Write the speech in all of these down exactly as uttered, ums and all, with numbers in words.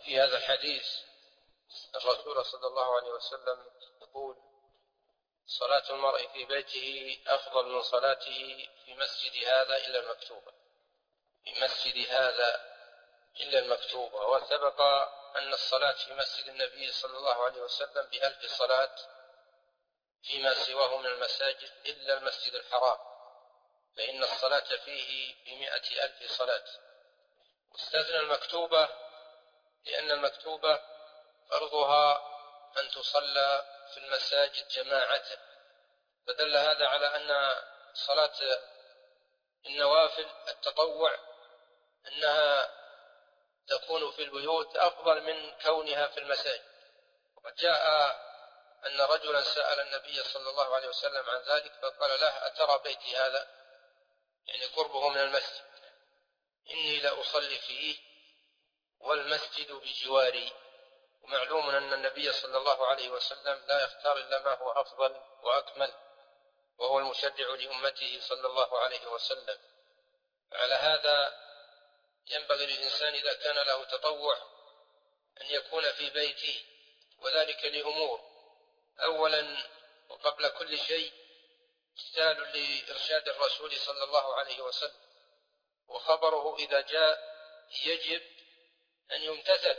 في هذا الحديث الرسول صلى الله عليه وسلم يقول: صلاة المرء في بيته أفضل من صلاته في مسجد هذا إلا المكتوبة في مسجد هذا إلا المكتوبة وسبق أن الصلاة في مسجد النبي صلى الله عليه وسلم بألف صلاة فيما سواه من المساجد إلا المسجد الحرام، فإن الصلاة فيه بمئة ألف صلاة. واستثنى المكتوبة لأن المكتوبة فرضها أن تصلى في المساجد جماعة، فدل هذا على أن صلاة النوافل التطوع أنها تكون في البيوت أفضل من كونها في المساجد. وقد جاء أن رجلا سأل النبي صلى الله عليه وسلم عن ذلك فقال له: أترى بيتي هذا، يعني قربه من المسجد، إني لأصلي فيه والمسجد بجواري. ومعلوم أن النبي صلى الله عليه وسلم لا يختار إلا ما هو أفضل وأكمل، وهو المشرع لأمته صلى الله عليه وسلم. على هذا ينبغي للإنسان إذا كان له تطوع أن يكون في بيته، وذلك لأمور: أولا وقبل كل شيء امتثال لإرشاد الرسول صلى الله عليه وسلم، وخبره إذا جاء يجب أن يمتثل،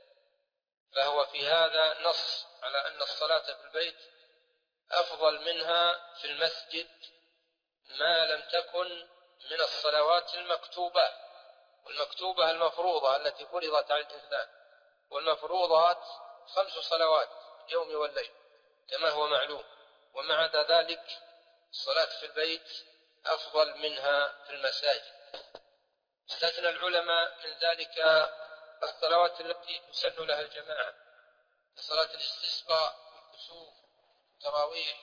فهو في هذا نص على أن الصلاة في البيت أفضل منها في المسجد ما لم تكن من الصلوات المكتوبة. والمكتوبة المفروضة التي فرضت على الإنسان، والمفروضات خمس صلوات يوم والليل كما هو معلوم، ومع ذلك الصلاة في البيت أفضل منها في المساجد. استثنى العلماء من ذلك الصلوات التي تسن لها الجماعة، صلاة الاستسقاء والكسوف والتراويح،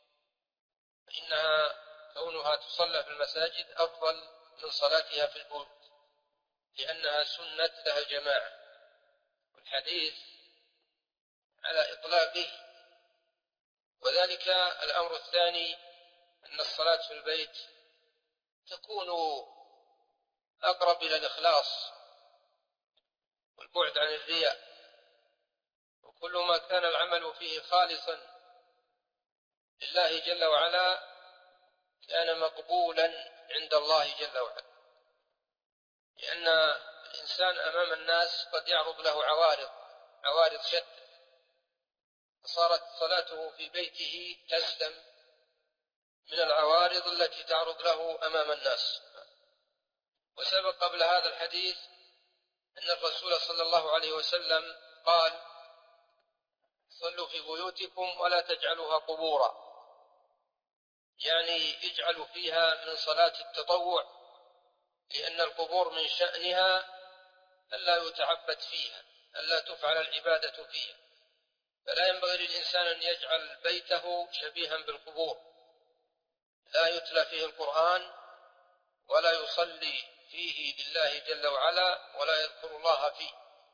فإنها كونها تصلى في المساجد أفضل من صلاتها في البيوت لأنها سنت لها الجماعة. والحديث على إطلاقه. وذلك الأمر الثاني أن الصلاة في البيت تكون أقرب إلى الإخلاص والبعد عن الرياء، وكل ما كان العمل فيه خالصا لله جل وعلا كان مقبولا عند الله جل وعلا، لأن الإنسان أمام الناس قد يعرض له عوارض عوارض شتى، فصارت صلاته في بيته تسلم من العوارض التي تعرض له أمام الناس. وسبق قبل هذا الحديث أن الرسول صلى الله عليه وسلم قال: صلوا في بيوتكم ولا تجعلوها قبورا، يعني اجعلوا فيها من صلاة التطوع، لأن القبور من شأنها ألا يتعبد فيها، ألا تفعل العبادة فيها، فلا ينبغي للإنسان أن يجعل بيته شبيها بالقبور، لا يتلى فيه القرآن ولا يصلي فيه لله جل وعلا ولا يذكر الله فيه.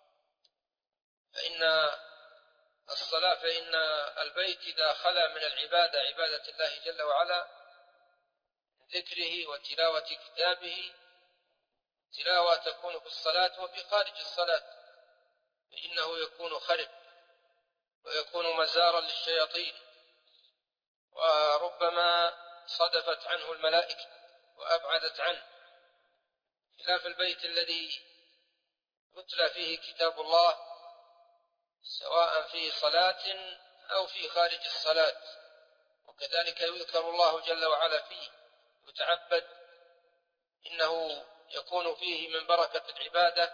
فإن الصلاة فإن البيت إذا خلا من العبادة عبادة الله جل وعلا، ذكره وتلاوة كتابه، تلاوة تكون في الصلاة وفي خارج الصلاة، فإنه يكون خرب ويكون مزارا للشياطين، وربما صدفت عنه الملائكة وأبعدت عنه، خلاف البيت الذي يتلى فيه كتاب الله سواء في صلاة أو في خارج الصلاة، وكذلك يذكر الله جل وعلا فيه يتعبد، إنه يكون فيه من بركة العبادة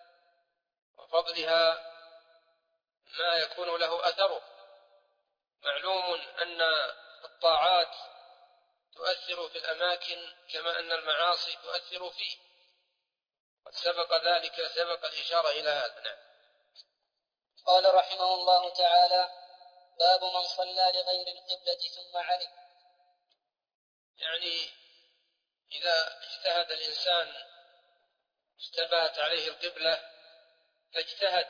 وفضلها ما يكون له أثره. معلوم أن الطاعات تؤثر في الأماكن كما أن المعاصي تؤثر فيه، قد سبق ذلك سبق الإشارة إلى هذا. نعم. قال رحمه الله تعالى: باب من صلى لغير القبلة ثم علم. يعني إذا اجتهد الإنسان اشتبهت عليه القبلة فاجتهد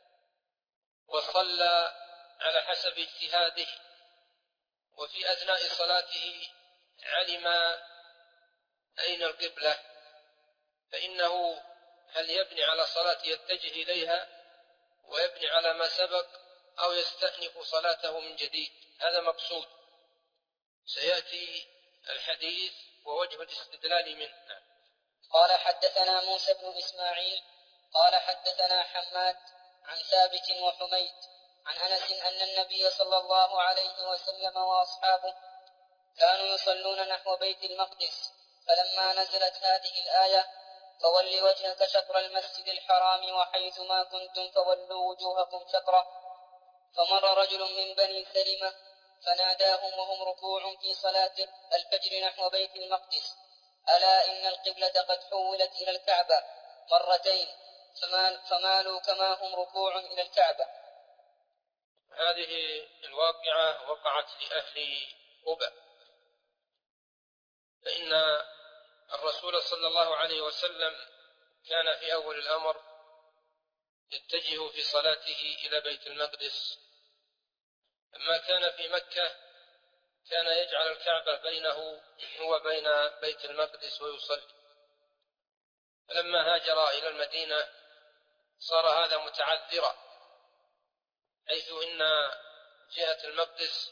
وصلى على حسب اجتهاده، وفي أثناء صلاته علم أين القبلة، فإنه هل يبني على صلاة يتجه إليها ويبني على ما سبق أو يستأنف صلاته من جديد، هذا مقصود. سيأتي الحديث ووجه الاستدلال منه. قال حدثنا موسى بن إسماعيل قال حدثنا حماد عن ثابت وحميد عن أنس أن النبي صلى الله عليه وسلم وأصحابه كانوا يصلون نحو بيت المقدس، فلما نزلت هذه الآية فول وجهك شطر المسجد الحرام وحيث ما كنتم فولوا وجوهكم شطره، فمر رجل من بني سلمة فناداهم وهم ركوع في صلاة الفجر نحو بيت المقدس: ألا إن القبلة قد حولت إلى الكعبة مرتين فمالوا كما هم ركوع إلى الكعبة. هذه الواقعة وقعت لأهل قباء، فإن الرسول صلى الله عليه وسلم كان في أول الأمر يتجه في صلاته إلى بيت المقدس. لما كان في مكة كان يجعل الكعبة بينه وبين بيت المقدس ويصلي. فلما هاجر إلى المدينة صار هذا متعذرا، حيث إن جهة المقدس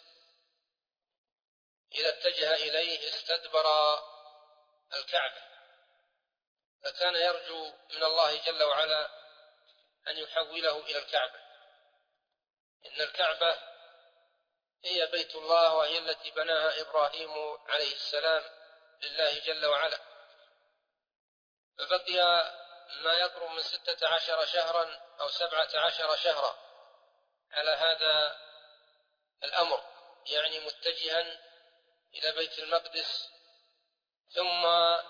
إذا اتجه إليه استدبر الكعبة، فكان يرجو من الله جل وعلا أن يحوله إلى الكعبة، إن الكعبة هي بيت الله وهي التي بناها إبراهيم عليه السلام لله جل وعلا. فبقي ما يقرب من ستة عشر شهرا أو سبعة عشر شهرا على هذا الأمر، يعني متجها إلى بيت المقدس. ثم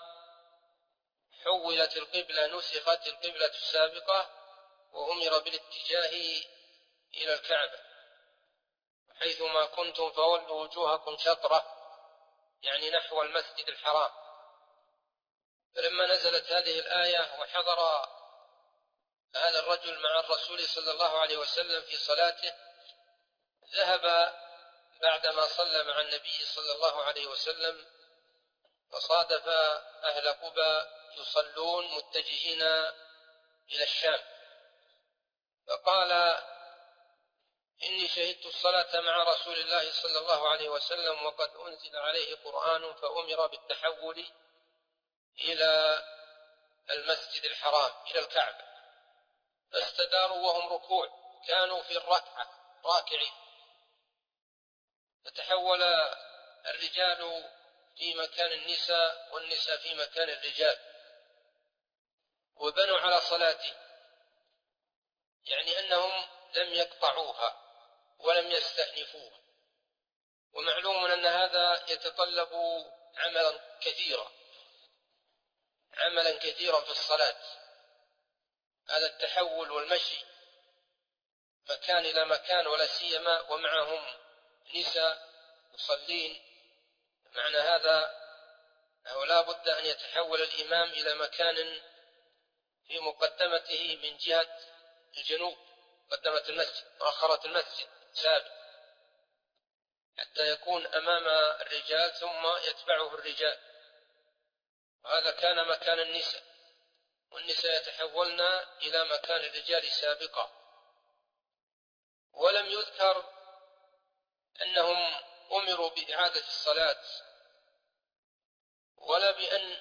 حولت القبلة، نسخت القبلة السابقة وأمر بالاتجاه إلى الكعبة: حيثما كنتم فولوا وجوهكم شطرة، يعني نحو المسجد الحرام. فلما نزلت هذه الآية وحضر هذا الرجل مع الرسول صلى الله عليه وسلم في صلاته، ذهب بعدما صلى مع النبي صلى الله عليه وسلم فصادف أهل قباء يصلون متجهين إلى الشام، فقال: إني شهدت الصلاة مع رسول الله صلى الله عليه وسلم وقد أنزل عليه قرآن فأمر بالتحول إلى المسجد الحرام إلى الكعبة. فاستداروا وهم ركوع، كانوا في الركعة راكعين، فتحول الرجال في مكان النساء والنساء في مكان الرجال، وبنوا على صلاته، يعني أنهم لم يقطعوها ولم يستأنفوها. ومعلوم أن هذا يتطلب عملا كثيرا عملا كثيرا في الصلاة، هذا التحول والمشي مكان إلى مكان، ولا سيما ومعهم نساء يصلين. معنى هذا أنه لا بد أن يتحول الإمام إلى مكان في مقدمته من جهة الجنوب، مقدمة المسجد، مؤخرة المسجد سابق، حتى يكون أمام الرجال ثم يتبعه الرجال. وهذا كان مكان النساء، والنساء يتحولن إلى مكان الرجال سابقا. ولم يذكر أنهم أمروا بإعادة الصلاة ولا بأن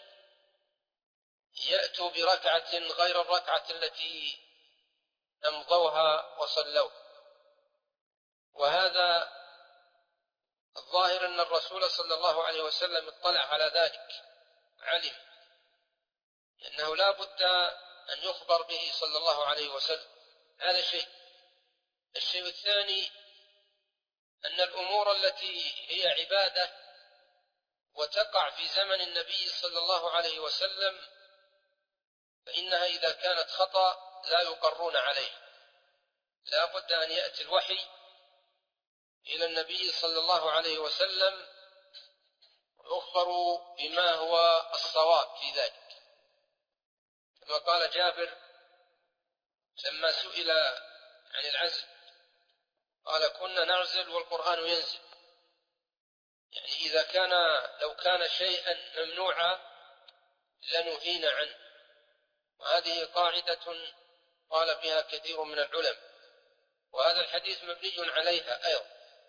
يأتوا بركعة غير الركعة التي أمضوها وصلوا. وهذا الظاهر أن الرسول صلى الله عليه وسلم اطلع على ذلك، علم أنه لا بد أن يخبر به صلى الله عليه وسلم. هذا شيء. الشيء الثاني أن الأمور التي هي عبادة وتقع في زمن النبي صلى الله عليه وسلم فإنها إذا كانت خطأ لا يقرون عليها، لا بد أن يأتي الوحي إلى النبي صلى الله عليه وسلم ويخبر بما هو الصواب في ذلك. كما قال جابر لما سئل عن العزل قال: كنا نعزل والقرآن ينزل. يعني إذا كان لو كان شيئا ممنوعا لنهينا عنه. وهذه قاعدة قال بها كثير من العلماء، وهذا الحديث مبني عليها أيضا،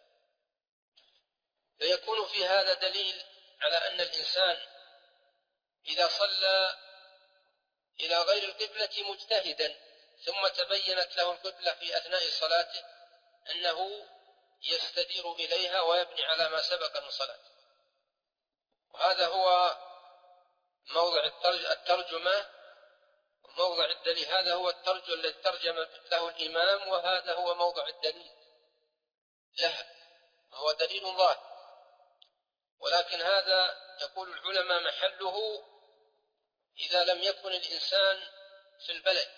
فيكون في هذا دليل على أن الإنسان إذا صلى إلى غير القبلة مجتهدا ثم تبينت له القبلة في أثناء صلاته أنه يستدير إليها ويبني على ما سبق من صلاته. وهذا هو موضع الترجمة وموضع الدليل. هذا هو الترجمة الذي ترجم له الإمام، وهذا هو موضع الدليل لها، هو دليل ظاهر. ولكن هذا يقول العلماء محله إذا لم يكن الإنسان في البلد.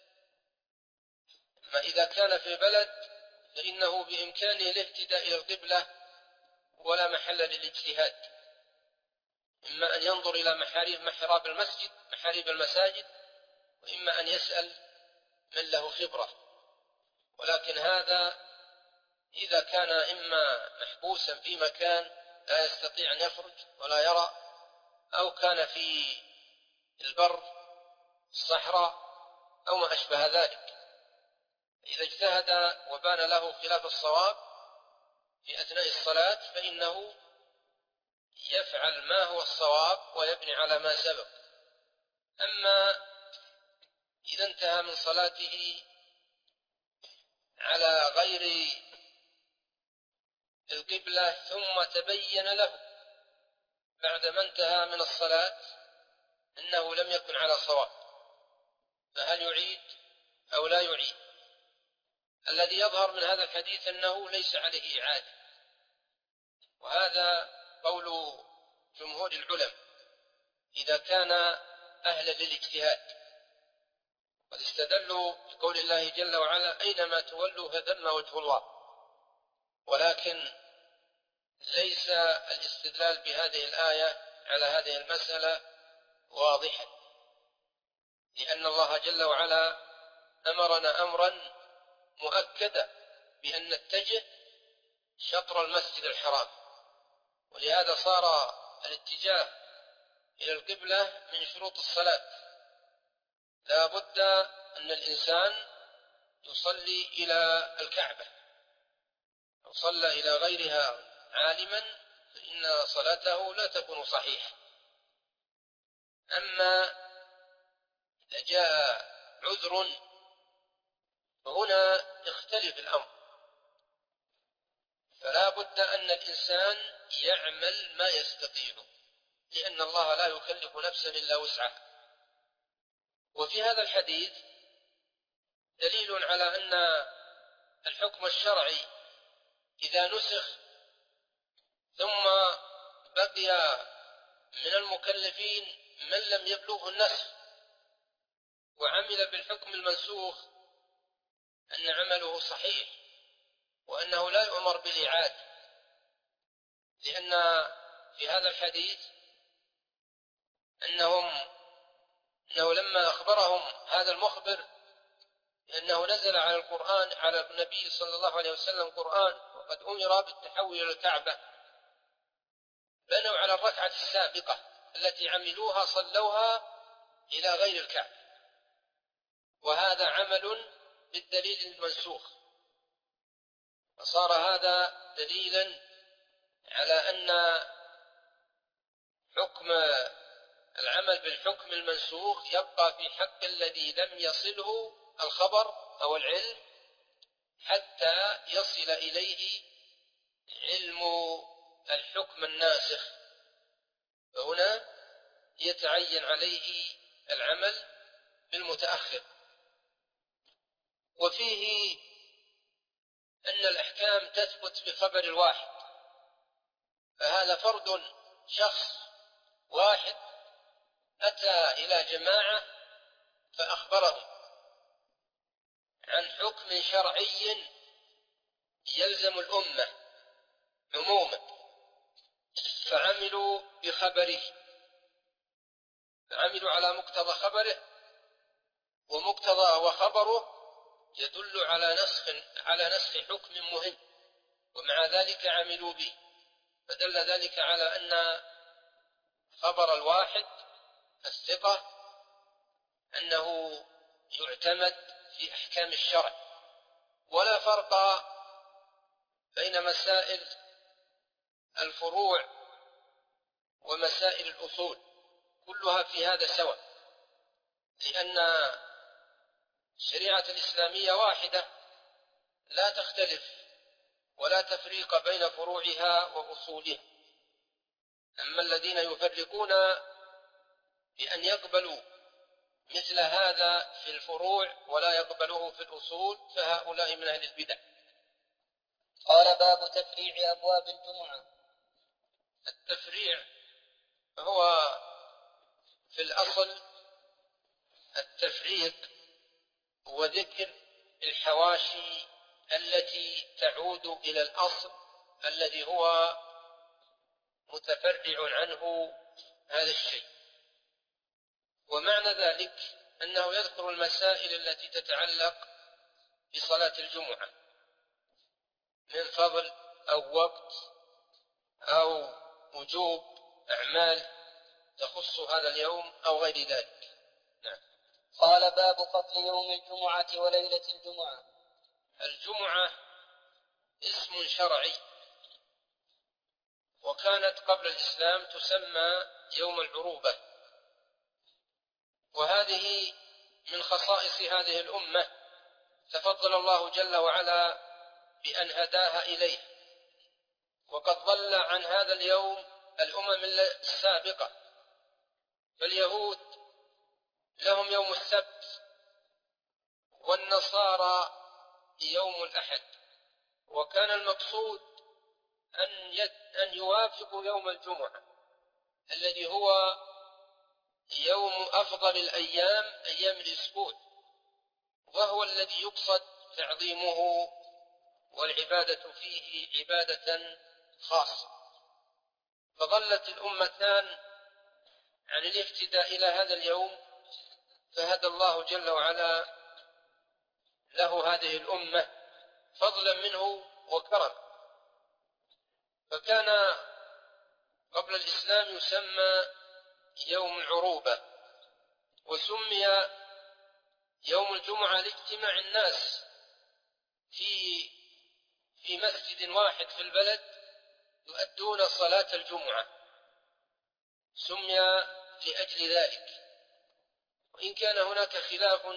أما إذا كان في البلد فإنه بإمكانه الاهتداء إلى القبلة ولا محل للاجتهاد، إما أن ينظر إلى محاريب محراب المسجد محاريب المساجد، وإما أن يسأل من له خبرة. ولكن هذا إذا كان إما محبوسا في مكان لا يستطيع أن يخرج ولا يرى، أو كان في البر الصحراء أو ما أشبه ذلك، إذا اجتهد وبان له خلاف الصواب في أثناء الصلاة فإنه يفعل ما هو الصواب ويبني على ما سبق. أما إذا انتهى من صلاته على غير القبلة ثم تبين له بعدما انتهى من الصلاة أنه لم يكن على صواب، فهل يعيد أو لا يعيد؟ الذي يظهر من هذا الحديث أنه ليس عليه إعادة، وهذا قول جمهور العلماء إذا كان أهلا للاجتهاد. قد استدلوا بقول الله جل وعلا أينما تولوا فثم وجه الله، ولكن ليس الاستدلال بهذه الآية على هذه المسألة واضحا، لأن الله جل وعلا أمرنا أمرا مؤكدا بأن نتجه شطر المسجد الحرام، ولهذا صار الاتجاه إلى القبلة من شروط الصلاة. لا بد أن الإنسان يصلي إلى الكعبة، لو صلى إلى غيرها عالما فإن صلاته لا تكون صحيحة. أما إذا جاء عذر فهنا يختلف الأمر، فلا بد أن الإنسان يعمل ما يستطيع، لأن الله لا يكلف نفسا إلا وسعها. وفي هذا الحديث دليل على أن الحكم الشرعي إذا نسخ ثم بقي من المكلفين من لم يبلغه النسخ وعمل بالحكم المنسوخ أن عمله صحيح، وأنه لا يؤمر بالإعادة، لأن في هذا الحديث أنهم أنه لما أخبرهم هذا المخبر أنه نزل على القرآن على النبي صلى الله عليه وسلم قرآن وقد أمر بالتحول إلى الكعبة، بنوا على الركعة السابقة التي عملوها صلوها إلى غير الكعبة، وهذا عمل بالدليل المنسوخ، فصار هذا دليلا على أن حكم العمل بالحكم المنسوخ يبقى في حق الذي لم يصله الخبر أو العلم حتى يصل إليه علم الحكم الناسخ، فهنا يتعين عليه العمل بالمتأخر. وفيه أن الأحكام تثبت بخبر الواحد، فهذا فرد شخص واحد أتى إلى جماعة فأخبرهم عن حكم شرعي يلزم الأمة عموما، فعملوا بخبره، فعملوا على مقتضى خبره، ومقتضى وخبره يدل على نسخ على نسخ حكم مهم، ومع ذلك عملوا به، فدل ذلك على أن خبر الواحد الثقة أنه يعتمد في أحكام الشرع، ولا فرق بين مسائل الفروع ومسائل الأصول، كلها في هذا سواء، لأن الشريعة الإسلامية واحدة لا تختلف ولا تفريق بين فروعها وأصولها. أما الذين يفرقون بأن يقبلوا مثل هذا في الفروع ولا يقبلوه في الأصول فهؤلاء من أهل البدع. قال باب تفريع أبواب الجمعة. التفريع هو في الأصل التفريق وذكر الحواشي التي تعود إلى الأصل الذي هو متفرع عنه هذا الشيء. ومعنى ذلك أنه يذكر المسائل التي تتعلق بصلاة الجمعة من فضل أو وقت أو وجوب أعمال تخص هذا اليوم أو غير ذلك. نعم. قال باب فضل يوم الجمعة وليلة الجمعة. الجمعة اسم شرعي، وكانت قبل الإسلام تسمى يوم العروبة، وهذه من خصائص هذه الأمة تفضل الله جل وعلا بأن هداها إليه، وقد ضل عن هذا اليوم الأمم السابقة. فاليهود لهم يوم السبت، والنصارى يوم الأحد، وكان المقصود أن أن يوافقوا يوم الجمعة الذي هو يوم أفضل الأيام، أيام الأسبوع، وهو الذي يقصد تعظيمه والعبادة فيه عبادة خاصة. فظلت الأمتان عن الاهتداء إلى هذا اليوم، فهدى الله جل وعلا له هذه الأمة فضلا منه وكرم. فكان قبل الإسلام يسمى يوم العروبة، وسمي يوم الجمعة لاجتماع الناس في في مسجد واحد في البلد يؤدون صلاة الجمعة، سمي لأجل ذلك. وإن كان هناك خلاف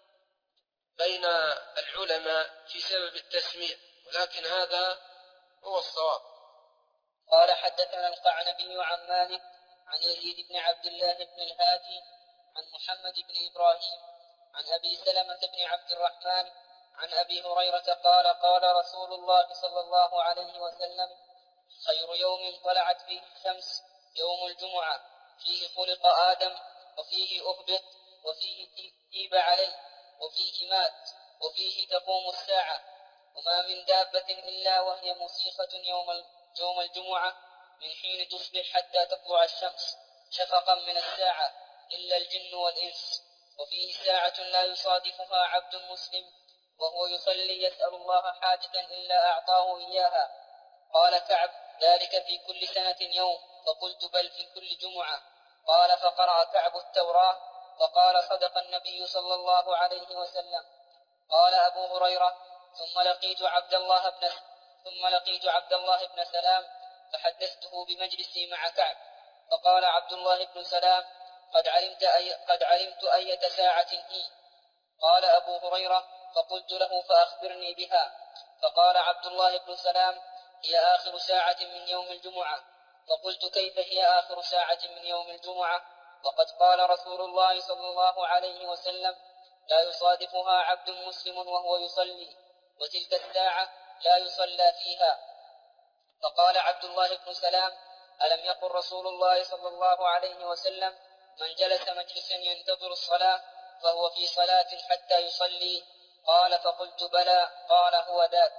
بين العلماء في سبب التسمية، ولكن هذا هو الصواب. قال حدثنا القعنبي عن مالك عن يزيد بن عبد الله بن الهادي عن محمد بن إبراهيم عن أبي سلمة بن عبد الرحمن عن أبي هريرة قال قال رسول الله صلى الله عليه وسلم: خير يوم طلعت فيه الشمس يوم الجمعة، فيه خلق آدم، وفيه أهبط، وفيه تيب عليه، وفيه مات، وفيه تقوم الساعة، وما من دابة إلا وهي مسيخة يوم يوم الجمعة من حين تصبح حتى تطلع الشمس شفقا من الساعة إلا الجن والإنس، وفيه ساعة لا يصادفها عبد مسلم وهو يصلي يسأل الله حاجة إلا أعطاه إياها. قال كعب: ذلك في كل سنة يوم. فقلت: بل في كل جمعة. قال: فقرأ كعب التوراة وقال: صدق النبي صلى الله عليه وسلم. قال أبو هريرة: ثم لقيت عبد الله بن ثم لقيت عبد الله بن سلام فحدثته بمجلسي مع كعب، فقال عبد الله بن سلام: قد علمت أي قد علمت أية ساعة هي. قال أبو هريرة: فقلت له: فأخبرني بها. فقال عبد الله بن سلام: هي آخر ساعة من يوم الجمعة. فقلت: كيف هي آخر ساعة من يوم الجمعة وقد قال رسول الله صلى الله عليه وسلم: لا يصادفها عبد مسلم وهو يصلي، وتلك الساعة لا يصلى فيها. فقال عبد الله بن سلام: ألم يقل رسول الله صلى الله عليه وسلم: من جلس مجلسا ينتظر الصلاة فهو في صلاة حتى يصلي؟ قال: فقلت: بلى. قال: هو ذاك.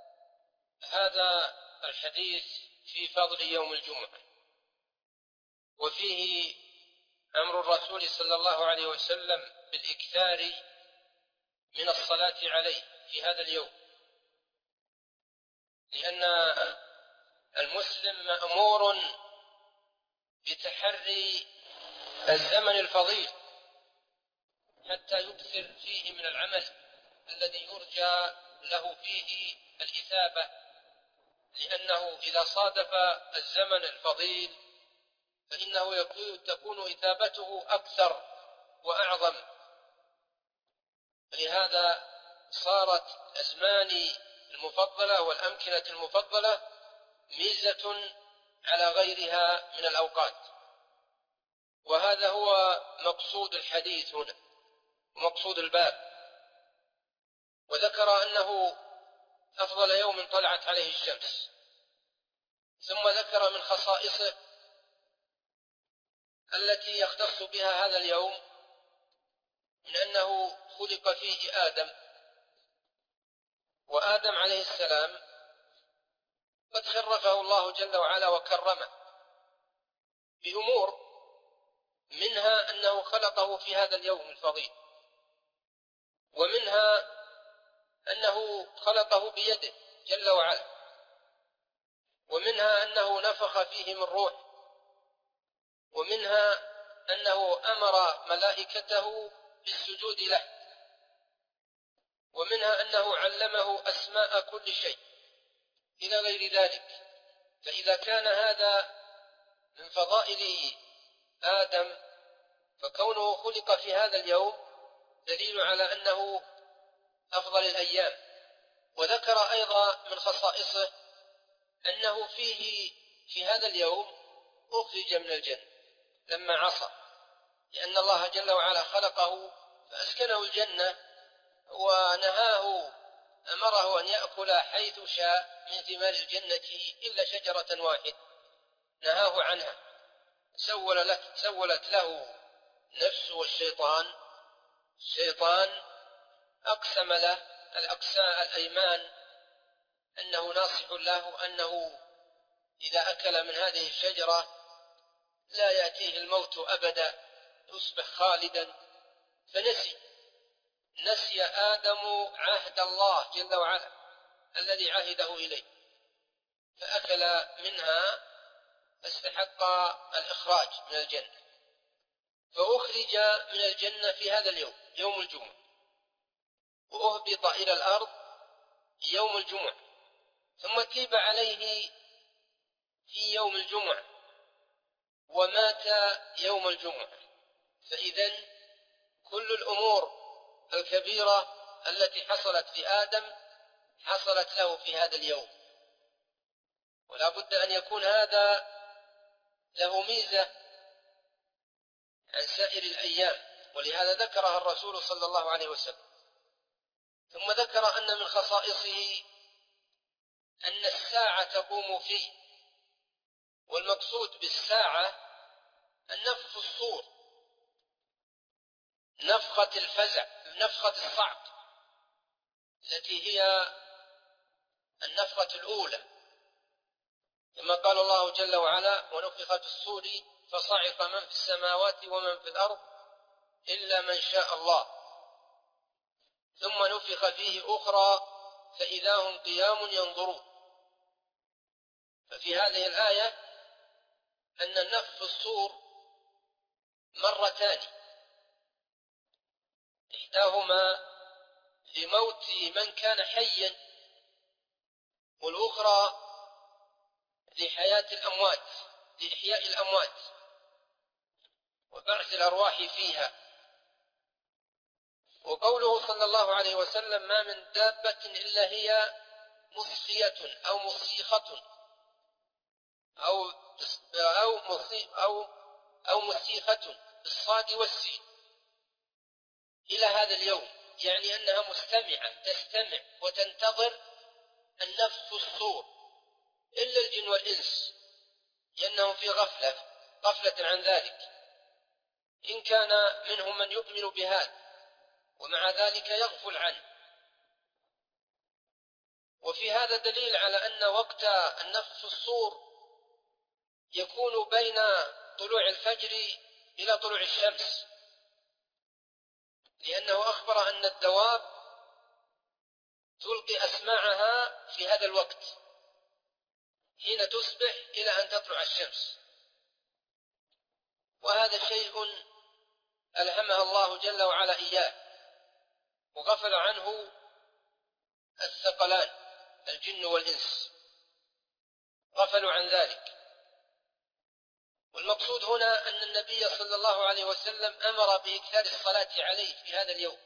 هذا الحديث في فضل يوم الجمعة، وفيه أمر الرسول صلى الله عليه وسلم بالإكثار من الصلاة عليه في هذا اليوم، لأن المسلم مأمور بتحري الزمن الفضيل حتى يكثر فيه من العمل الذي يرجى له فيه الإثابة، لأنه إذا صادف الزمن الفضيل فإنه تكون إثابته أكثر وأعظم. لهذا صارت الأزمان المفضلة والأمكنة المفضلة ميزة على غيرها من الأوقات، وهذا هو مقصود الحديث هنا ومقصود الباب. وذكر أنه أفضل يوم طلعت عليه الشمس، ثم ذكر من خصائصه التي يختص بها هذا اليوم من أنه خلق فيه آدم، وآدم عليه السلام قد شرفه الله جل وعلا وكرمه بأمور، منها أنه خلقه في هذا اليوم الفضيل، ومنها أنه خلقه بيده جل وعلا، ومنها أنه نفخ فيه من روح، ومنها أنه أمر ملائكته بالسجود له، ومنها أنه علمه أسماء كل شيء إلى غير ذلك. فإذا كان هذا من فضائل آدم فكونه خلق في هذا اليوم دليل على أنه أفضل الأيام. وذكر أيضا من خصائصه أنه فيه في هذا اليوم أخرج من الجنة لما عصى، لأن الله جل وعلا خلقه فأسكنه الجنة ونهاه، أمره أن يأكل حيث شاء من ثمار الجنة إلا شجرة واحدة نهاه عنها. سولت له نفسه والشيطان، الشيطان أقسم له الأقساء الأيمان أنه ناصح له، أنه إذا أكل من هذه الشجرة لا يأتيه الموت أبدا، يصبح خالدا. فنسي نسي آدم عهد الله جل وعلا الذي عهده إليه، فأكل منها فاستحق الإخراج من الجنة، فأخرج من الجنة في هذا اليوم يوم الجمعة، وأهبط إلى الأرض يوم الجمعة، ثم تيب عليه في يوم الجمعة، ومات يوم الجمعة. فإذن كل الأمور الكبيرة التي حصلت في آدم حصلت له في هذا اليوم، ولا بد أن يكون هذا له ميزة عن سائر الأيام، ولهذا ذكرها الرسول صلى الله عليه وسلم. ثم ذكر أن من خصائصه أن الساعة تقوم فيه، والمقصود بالساعة النفخ الصور، نفخة الفزع، نفخة الصعق التي هي النفخة الأولى، كما قال الله جل وعلا: ونفخ في الصور فصعق من في السماوات ومن في الأرض إلا من شاء الله، ثم نفخ فيه أخرى فإذا هم قيام ينظرون. ففي هذه الآية أن النفخ في الصور مرتان، إحداهما لموت من كان حيا، والأخرى لحياة الأموات، لإحياء الأموات وبعث الأرواح فيها. وقوله صلى الله عليه وسلم: ما من دابة إلا هي مصخية أو مصيخة أو أو أو أو مصيخة بالصاد والسين إلى هذا اليوم، يعني أنها مستمعة تستمع وتنتظر النفخ في الصور، إلا الجن والإنس لأنهم في غفلة غفلة عن ذلك، إن كان منهم من يؤمن بهذا ومع ذلك يغفل عنه. وفي هذا دليل على أن وقت النفخ في الصور يكون بين طلوع الفجر إلى طلوع الشمس، لأنه أخبر أن الدواب تلقي أسماعها في هذا الوقت حين تصبح إلى أن تطلع الشمس. وهذا شيء ألهمها الله جل وعلا إياه، وغفل عنه الثقلان الجن والإنس، غفلوا عن ذلك. والمقصود هنا أن النبي صلى الله عليه وسلم أمر بإكثار الصلاة عليه في هذا اليوم،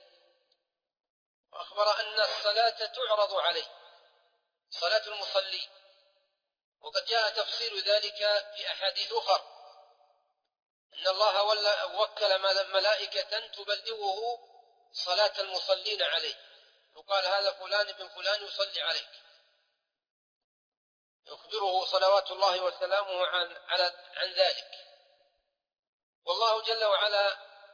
وأخبر أن الصلاة تعرض عليه، صلاة المصلي، وقد جاء تفصيل ذلك في أحاديث أخرى، إن الله وكل ملائكة تبلغه صلاة المصلين عليه، يقال هذا فلان بن فلان يصلي عليك، يخبره صلوات الله وسلامه عن, عن ذلك. والله جل وعلا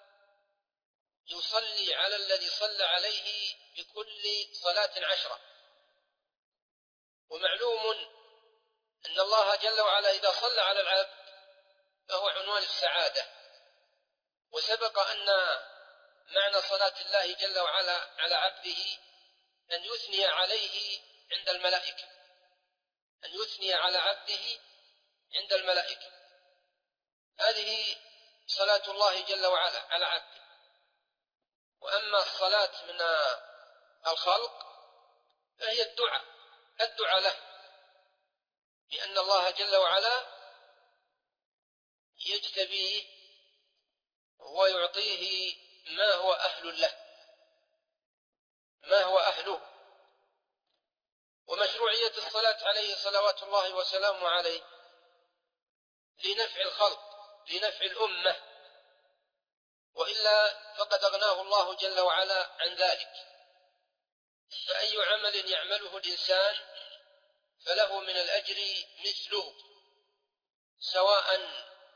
يصلي على الذي صلى عليه بكل صلاة عشرة. ومعلوم أن الله جل وعلا إذا صلى على العبد فهو عنوان السعادة. وسبق أن معنى صلاة الله جل وعلا على عبده أن يثني عليه عند الملائكة، أن يثني على عبده عند الملائكة، هذه صلاة الله جل وعلا على عبده. وأما الصلاة من الخلق فهي الدعاء، الدعاء له، لأن الله جل وعلا يجتبيه ويعطيه ما هو أهل له، ما هو أهله. ومشروعية الصلاة عليه صلوات الله وسلامه عليه لنفع الخلق، لنفع الأمة، وإلا فقد أغناه الله جل وعلا عن ذلك. فأي عمل يعمله الإنسان فله من الأجر مثله، سواء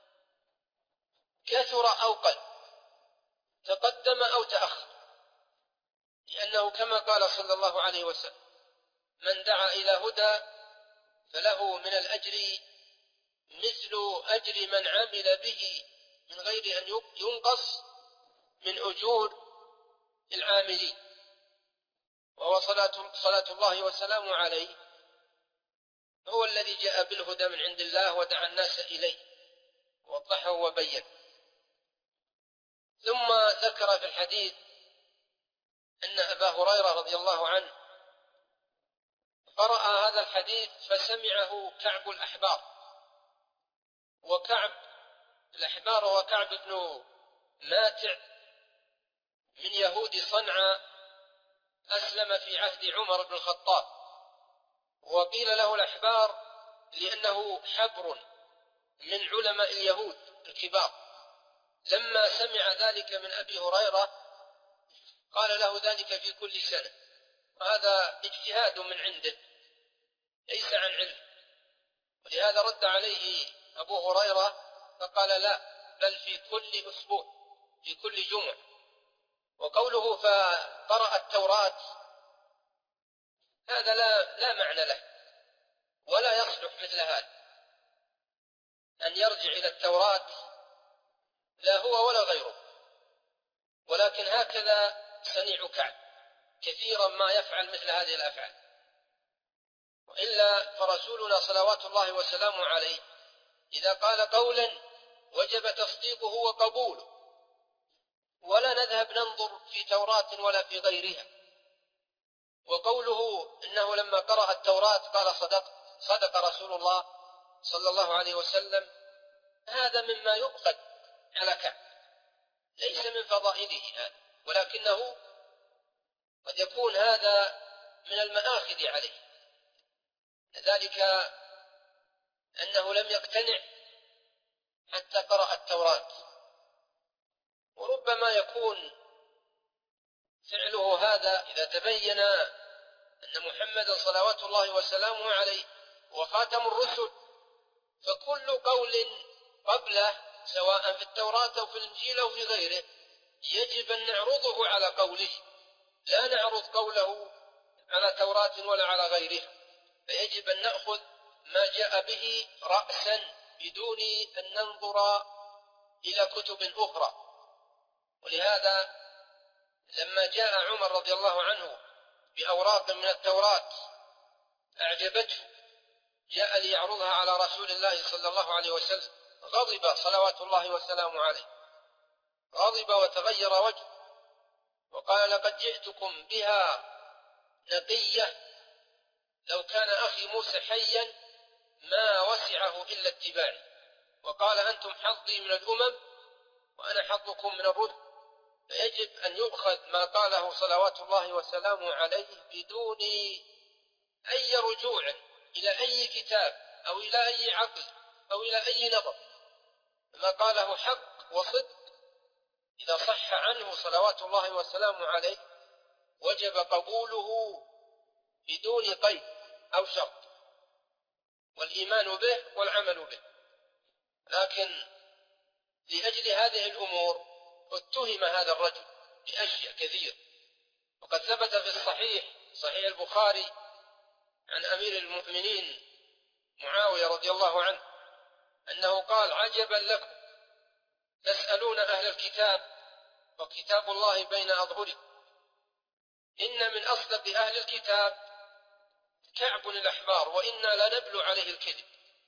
كثر أو قل، تقدم أو تأخر، لأنه كما قال صلى الله عليه وسلم: من دعا إلى هدى فله من الأجر مثل أجر من عمل به من غير أن ينقص من أجور العاملين. وهو صلاة, صلاة الله وسلامه عليه هو الذي جاء بالهدى من عند الله ودعا الناس إليه، ووضحه وبين. ثم ذكر في الحديث أن أبا هريرة رضي الله عنه قرأ هذا الحديث فسمعه كعب الأحبار، وكعب الأحبار هو كعب بن ماتع من يهود صنعاء، أسلم في عهد عمر بن الخطاب، وقيل له الأحبار لأنه حبر من علماء اليهود الكبار. لما سمع ذلك من أبي هريرة قال له ذلك في كل سنة، وهذا اجتهاد من عنده ليس عن علم، ولهذا رد عليه أبو هريرة فقال: لا، بل في كل أسبوع، في كل جمعة. وقوله فقرأ التوراة هذا لا, لا معنى له، ولا يصلح مثل هذا أن يرجع إلى التوراة، لا هو ولا غيره. ولكن هكذا صنيع كعب، كثيرا ما يفعل مثل هذه الأفعال. وإلا فرسولنا صلوات الله وسلامه عليه إذا قال قولا وجب تصديقه وقبوله، ولا نذهب ننظر في توراة ولا في غيرها. وقوله إنه لما قرأ التوراة قال صدق صدق رسول الله صلى الله عليه وسلم، هذا مما يؤخذ على كعب، ليس من فضائله هذا، ولكنه قد يكون هذا من المآخذ عليه، ذلك أنه لم يقتنع حتى قرأ التوراة. وربما يكون فعله هذا إذا تبين أن محمد صلوات الله وسلامه عليه وخاتم الرسل، فكل قول قبله سواء في التوراة أو في الإنجيل أو في غيره يجب أن نعرضه على قوله، لا نعرض قوله على توراة ولا على غيرها. فيجب أن نأخذ ما جاء به رأسا بدون أن ننظر إلى كتب أخرى. ولهذا لما جاء عمر رضي الله عنه بأوراق من التوراة أعجبته، جاء ليعرضها على رسول الله صلى الله عليه وسلم، غضب صلوات الله وسلامه عليه، غضب وتغير وجهه وقال: لقد جئتكم بها نقية لو كان أخي موسى حيا ما وسعه إلا اتباعي، وقال أنتم حظي من الأمم وأنا حظكم من الرسل. فيجب أن يؤخذ ما قاله صلوات الله وسلامه عليه بدون أي رجوع إلى أي كتاب أو إلى أي عقل أو إلى أي نظر. ما قاله حق وصدق إذا صح عنه صلوات الله وسلامه عليه وجب قبوله بدون قيد أو شرط، والإيمان به والعمل به. لكن لأجل هذه الأمور اتهم هذا الرجل بأشياء كثير. وقد ثبت في الصحيح صحيح البخاري عن أمير المؤمنين معاوية رضي الله عنه أنه قال: عجبا لكم تسألون أهل الكتاب وكتاب الله بين أظهركم، إن من أصدق أهل الكتاب كعب الأحبار وإنا لنبلو عليه الكذب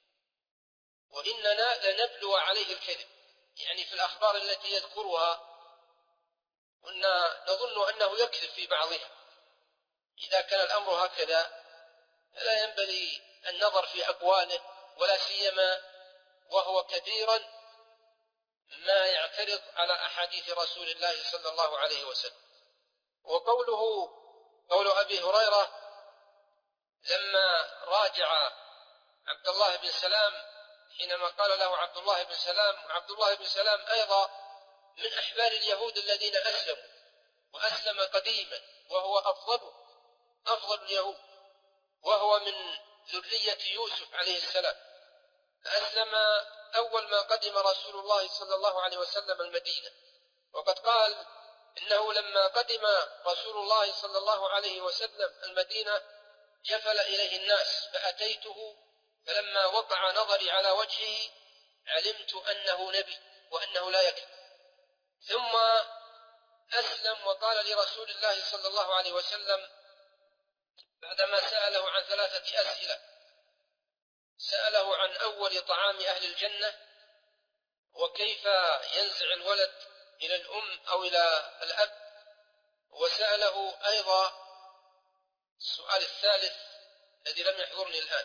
وإننا لنبلو عليه الكذب، يعني في الأخبار التي يذكرها كنا نظن أنه يكذب في بعضها. إذا كان الأمر هكذا فلا ينبغي النظر في أقواله، ولا سيما وهو كثيرا ما يعترض على أحاديث رسول الله صلى الله عليه وسلم. وقوله قول أبي هريرة لما راجع عبد الله بن سلام حينما قال له عبد الله بن سلام، وعبد الله بن سلام أيضا من أحبار اليهود الذين أسلموا وأسلم قديما، وهو أفضل أفضل اليهود، وهو من ذرية يوسف عليه السلام، فأسلم أول ما قدم رسول الله صلى الله عليه وسلم المدينة. وقد قال إنه لما قدم رسول الله صلى الله عليه وسلم المدينة جفل إليه الناس فأتيته، فلما وقع نظري على وجهه علمت أنه نبي وأنه لا يكذب. ثم أسلم وقال لرسول الله صلى الله عليه وسلم بعدما سأله عن ثلاثة أسئلة، سأله عن أول طعام أهل الجنة، وكيف ينزع الولد إلى الأم أو إلى الأب، وسأله أيضا السؤال الثالث الذي لم يحضرني الآن،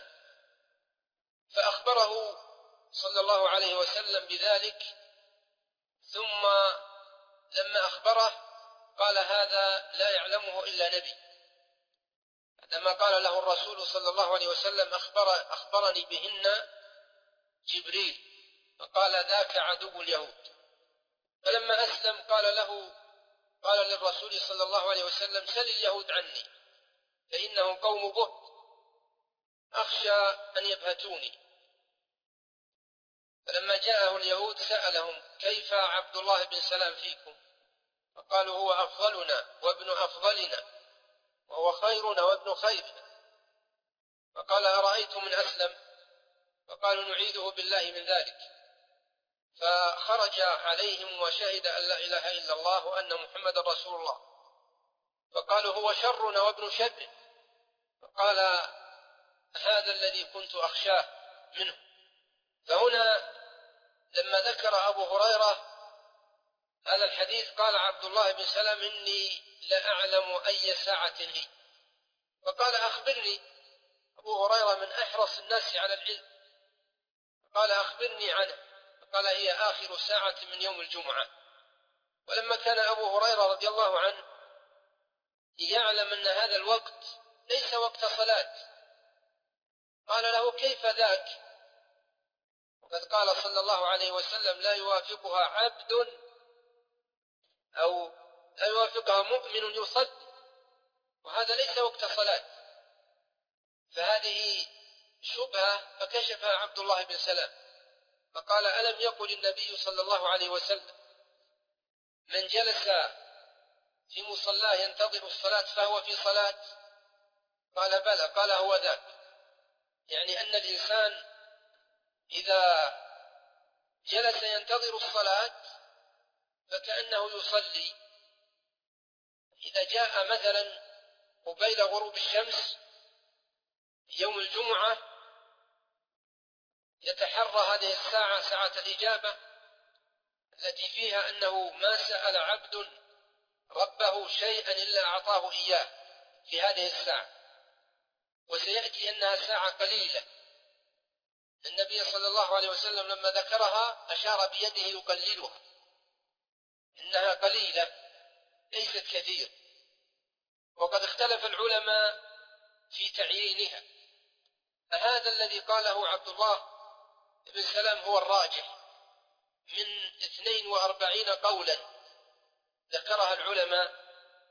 فأخبره صلى الله عليه وسلم بذلك. ثم لما أخبره قال: هذا لا يعلمه إلا نبي. عندما قال له الرسول صلى الله عليه وسلم: أخبر أخبرني بهن جبريل، فقال: ذاك عدو اليهود. فلما أسلم قال له قال للرسول صلى الله عليه وسلم: سل اليهود عني فإنهم قوم بهت أخشى أن يبهتوني. فلما جاءه اليهود سألهم: كيف عبد الله بن سلام فيكم؟ فقالوا: هو أفضلنا وابن أفضلنا وهو خيرنا وابن خيرنا. فقال: أرأيتم من أسلم؟ فقالوا: نعيذه بالله من ذلك. فخرج عليهم وشهد أن لا إله إلا الله وأن محمد رسول الله. فقالوا: هو شرنا وابن شر. فقال: هذا الذي كنت أخشاه منه. فهنا لما ذكر أبو هريرة هذا الحديث قال عبد الله بن سلام: إني لأعلم أي ساعة هي. فقال: أخبرني. أبو هريرة من أحرص الناس على العلم، قال: أخبرني عنه. فقال: هي آخر ساعة من يوم الجمعة. ولما كان أبو هريرة رضي الله عنه يعلم أن هذا الوقت ليس وقت صلاة قال له: كيف ذاك؟ وقد قال صلى الله عليه وسلم: لا يوافقها عبد أو لا يوافقها مؤمن يصلي، وهذا ليس وقت صلاة. فهذه شبهة فكشفها عبد الله بن سلام، فقال: ألم يقل النبي صلى الله عليه وسلم: من جلس في مصلاه ينتظر الصلاة فهو في صلاة؟ قال: بلى. قال: هو ذاك. يعني أن الإنسان إذا جلس ينتظر الصلاة فكأنه يصلي. إذا جاء مثلا قبيل غروب الشمس يوم الجمعة يتحرى هذه الساعة ساعة الإجابة التي فيها أنه ما سأل عبد ربه شيئا إلا أعطاه إياه في هذه الساعة. وسيأتي أنها ساعة قليلة. النبي صلى الله عليه وسلم لما ذكرها أشار بيده يقللها، إنها قليلة ليست كثير. وقد اختلف العلماء في تعيينها، فهذا الذي قاله عبد الله بن سلام هو الراجح من اثنين وأربعين قولا ذكرها العلماء.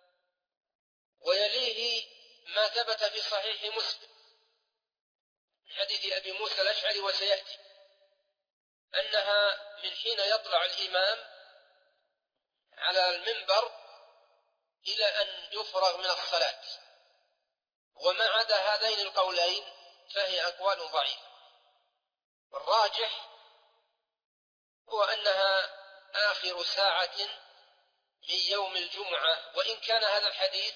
ويليه ما ثبت في صحيح مسلم من حديث أبي موسى الأشعري وسيأتي أنها من حين يطلع الإمام على المنبر إلى أن يفرغ من الصلاة. وما عدا هذين القولين فهي أقوال ضعيفة، والراجح هو أنها آخر ساعة من يوم الجمعة. وإن كان هذا الحديث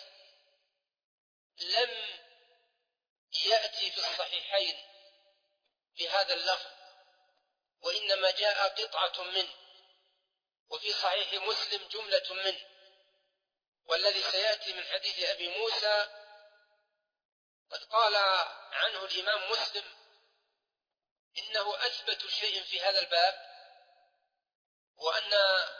لم يأتي في الصحيحين بهذا اللفظ، وإنما جاء قطعة منه، وفي صحيح مسلم جملة منه. والذي سيأتي من حديث أبي موسى قد قال عنه الإمام مسلم إنه أثبت شيء في هذا الباب، وأن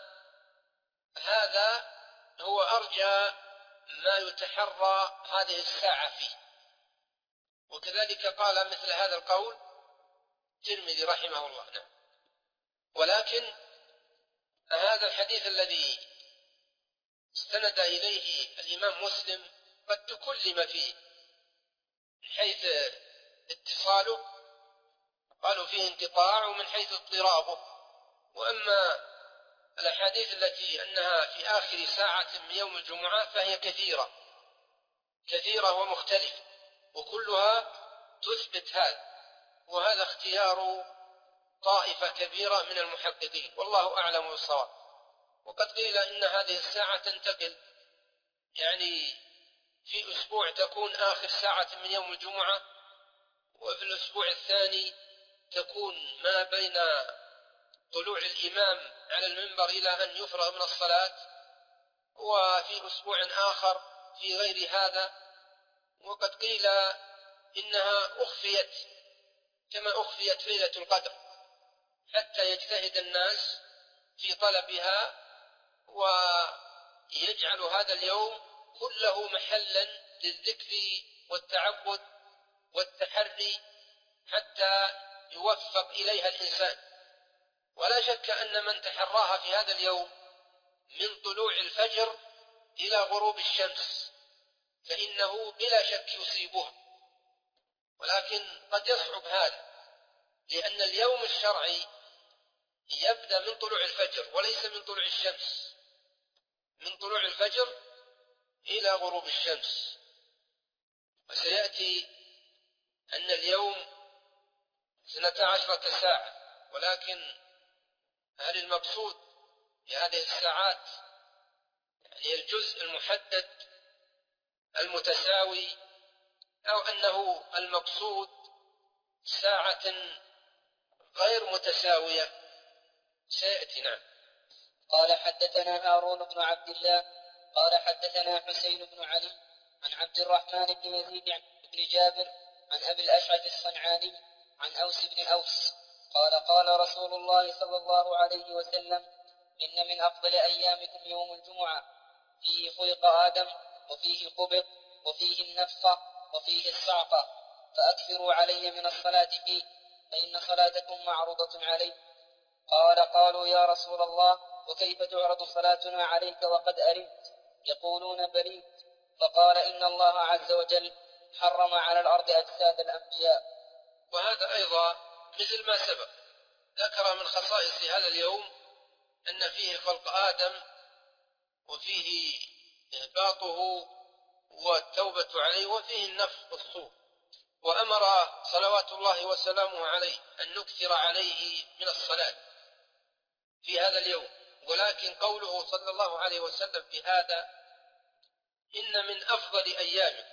هذا هو أرجى ما يتحرى هذه الساعة فيه. وكذلك قال مثل هذا القول الترمذي رحمه الله. نعم. ولكن هذا الحديث الذي استند إليه الإمام مسلم قد تكلم فيه من حيث اتصاله، قالوا فيه انقطاع، ومن حيث اضطرابه. وأما الأحاديث التي أنها في آخر ساعة من يوم الجمعة فهي كثيرة كثيرة ومختلفة، وكلها تثبت هذا. وهذا اختيار طائفة كبيرة من المحققين، والله أعلم بالصواب. وقد قيل إن هذه الساعة تنتقل، يعني في أسبوع تكون آخر ساعة من يوم الجمعة، وفي الأسبوع الثاني تكون ما بين طلوع الإمام على المنبر إلى أن يفرغ من الصلاة، وفي أسبوع آخر في غير هذا. وقد قيل إنها أخفيت كما أخفيت ليلة القدر حتى يجتهد الناس في طلبها، ويجعل هذا اليوم كله محلا للذكر والتعبد والتحري حتى يوفق إليها الإنسان. ولا شك أن من تحراها في هذا اليوم من طلوع الفجر إلى غروب الشمس فإنه بلا شك يصيبها، ولكن قد يصعب هذا، لأن اليوم الشرعي يبدأ من طلوع الفجر وليس من طلوع الشمس، من طلوع الفجر إلى غروب الشمس. وسيأتي أن اليوم اثنتا عشرة ساعة، ولكن هل المقصود بهذه الساعات يعني الجزء المحدد المتساوي، أو أنه المقصود ساعة غير متساوية؟ سيأتي. نعم. قال حدثنا هارون بن عبد الله قال حدثنا حسين بن علي عن عبد الرحمن بن يزيد بن جابر عن أبي الأشعث الصنعاني عن أوس بن أوس قال قال رسول الله صلى الله عليه وسلم: إن من أفضل أيامكم يوم الجمعة، فيه خلق آدم، وفيه قبض، وفيه النفخة، وفيه الصعقة، فأكثروا علي من الصلاة فيه، فإن صلاتكم معروضة علي. قال قالوا يا رسول الله وكيف تعرض صلاتنا عليك وقد أرمت؟ يقولون بريد. فقال إن الله عز وجل حرم على الأرض أجساد الأنبياء. وهذا أيضا مثل ما سبق، ذكر من خصائص هذا اليوم أن فيه خلق آدم، وفيه إهباطه والتوبة عليه، وفيه النفخ والصور. وأمر صلوات الله وسلامه عليه أن نكثر عليه من الصلاة في هذا اليوم. ولكن قوله صلى الله عليه وسلم في هذا إن من أفضل أيامه،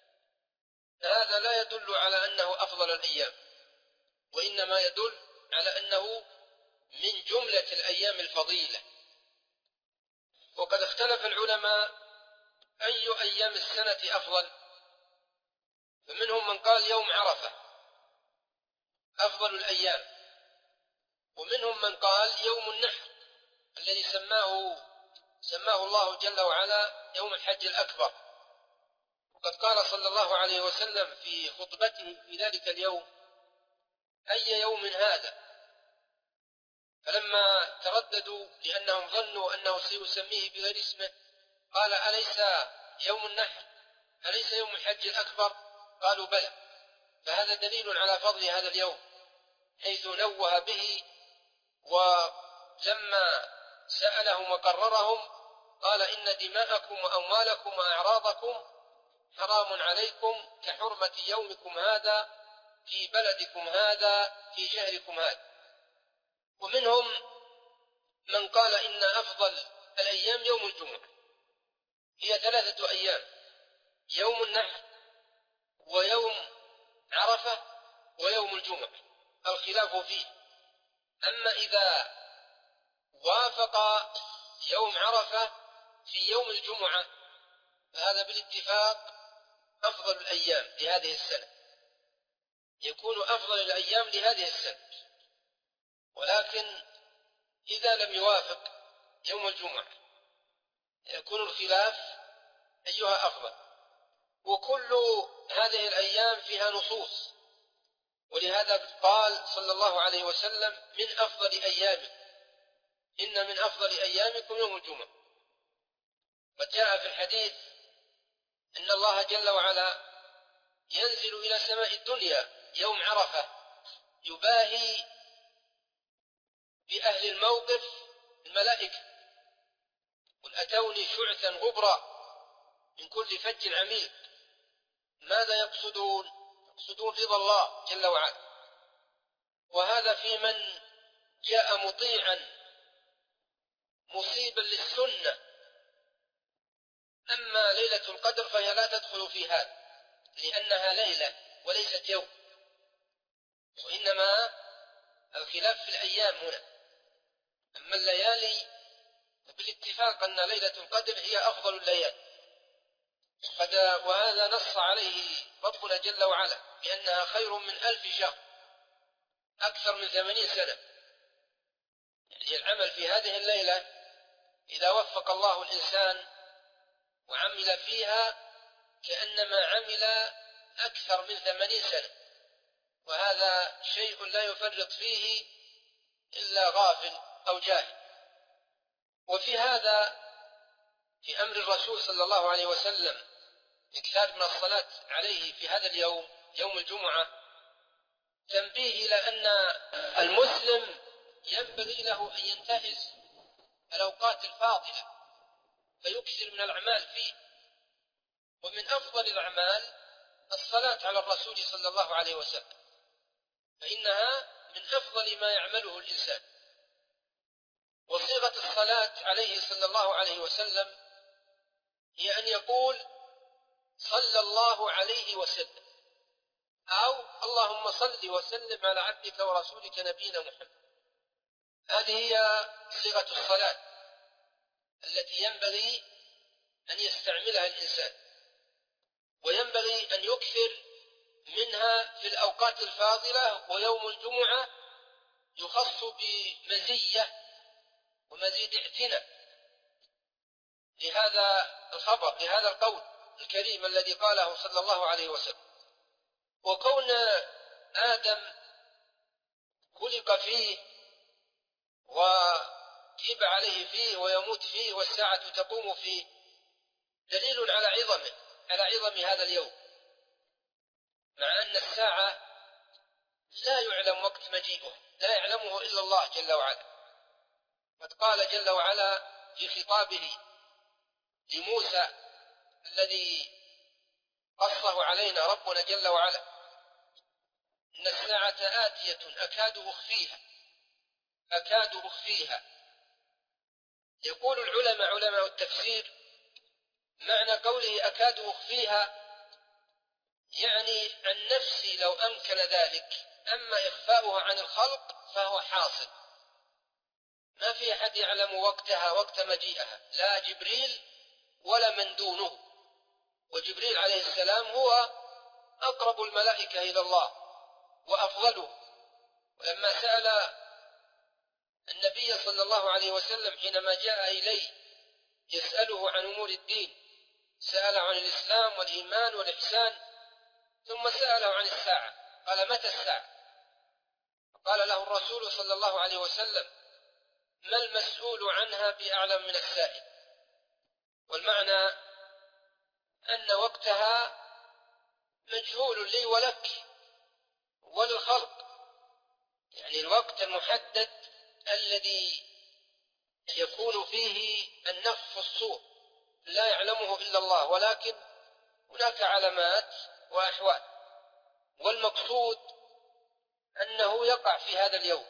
هذا لا يدل على أنه أفضل الأيام، وإنما يدل على أنه من جملة الأيام الفضيلة. وقد اختلف العلماء أي أيام السنة أفضل، فمنهم من قال يوم عرفة أفضل الأيام، ومنهم من قال يوم النحر الذي سماه سماه الله جل وعلا يوم الحج الأكبر. وقد قال صلى الله عليه وسلم في خطبته في ذلك اليوم: أي يوم هذا؟ فلما ترددوا لأنهم ظنوا أنه سيسميه بغير اسمه قال: أليس يوم النحر؟ أليس يوم الحج الأكبر؟ قالوا: بلى. فهذا دليل على فضل هذا اليوم، حيث نوه به، ولما سألهم وقررهم قال: إن دماءكم وأموالكم وأعراضكم حرام عليكم كحرمة يومكم هذا في بلدكم هذا في شهركم هذا. ومنهم من قال إن أفضل الأيام يوم الجمعة، هي ثلاثة أيام: يوم النحر ويوم عرفة ويوم الجمعة، الخلاف فيه. أما إذا وافق يوم عرفة في يوم الجمعة فهذا بالاتفاق أفضل الأيام لهذه السنة، يكون أفضل الأيام لهذه السنة. ولكن إذا لم يوافق يوم الجمعة يكون الخلاف أيها أفضل. وكل هذه الأيام فيها نصوص، ولهذا قال صلى الله عليه وسلم: من أفضل أيامكم، إن من أفضل أيامكم يوم الجمعة. قد جاء في الحديث أن الله جل وعلا ينزل إلى سماء الدنيا يوم عرفة يباهي بأهل الموقف الملائكة: قل أتوني شعثا غبرا من كل فج عميق. ماذا يقصدون؟ يقصدون رضا الله جل وعلا. وهذا في من جاء مطيعا مصيبا للسنة. أما ليلة القدر فهي لا تدخل في هذا، لأنها ليلة وليست يوم، وإنما الخلاف في الأيام هنا. أما الليالي بالاتفاق أن ليلة القدر هي أفضل الليالي، وهذا نص عليه ربنا جل وعلا بأنها خير من ألف شهر، أكثر من ثمانين سنة. يعني العمل في هذه الليلة إذا وفق الله الإنسان وعمل فيها كأنما عمل أكثر من ثمانين سنة، وهذا شيء لا يفرط فيه إلا غافل أو جاهل. وفي هذا في أمر الرسول صلى الله عليه وسلم إكثار من الصلاة عليه في هذا اليوم يوم الجمعة تنبيه إلى أن المسلم ينبغي له أن ينتهز الأوقات الفاضلة فيكثر من الأعمال فيه. ومن أفضل الأعمال الصلاة على الرسول صلى الله عليه وسلم، فإنها من أفضل ما يعمله الإنسان. وصيغة الصلاة عليه صلى الله عليه وسلم هي أن يقول: صلى الله عليه وسلم، أو اللهم صل وسلم على عبدك ورسولك نبينا محمد. هذه هي صيغة الصلاة التي ينبغي أن يستعملها الإنسان، وينبغي أن يكثر منها في الأوقات الفاضلة. ويوم الجمعة يخص بمزية ومزيد اعتناء لهذا الخبر، لهذا القول الكريم الذي قاله صلى الله عليه وسلم. وكون آدم خلق فيه وجب عليه فيه ويموت فيه والساعة تقوم فيه دليل على عظمه، على عظم هذا اليوم، مع أن الساعة لا يعلم وقت مجيئه، لا يعلمه إلا الله جل وعلا. قد قال جل وعلا في خطابه لموسى الذي قصه علينا ربنا جل وعلا: إن الساعة آتية أكاد أخفيها أكاد أخفيها. يقول العلماء علماء التفسير: معنى قوله أكاد أخفيها يعني عن نفسي لو أمكن ذلك، أما إخفاؤها عن الخلق فهو حاصل، ما في أحد يعلم وقتها وقت مجيئها، لا جبريل ولا من دونه. وجبريل عليه السلام هو أقرب الملائكة إلى الله وأفضله. ولما سأل النبي صلى الله عليه وسلم حينما جاء إليه يسأله عن أمور الدين، سأل عن الإسلام والإيمان والإحسان، ثم سأله عن الساعة، قال: متى الساعة؟ قال له الرسول صلى الله عليه وسلم: ما المسؤول عنها بأعلم من السائل. والمعنى أن وقتها مجهول لي ولك وللخلق، يعني الوقت المحدد الذي يكون فيه النفخ في الصور لا يعلمه إلا الله، ولكن هناك علامات وأحوال، والمقصود أنه يقع في هذا اليوم.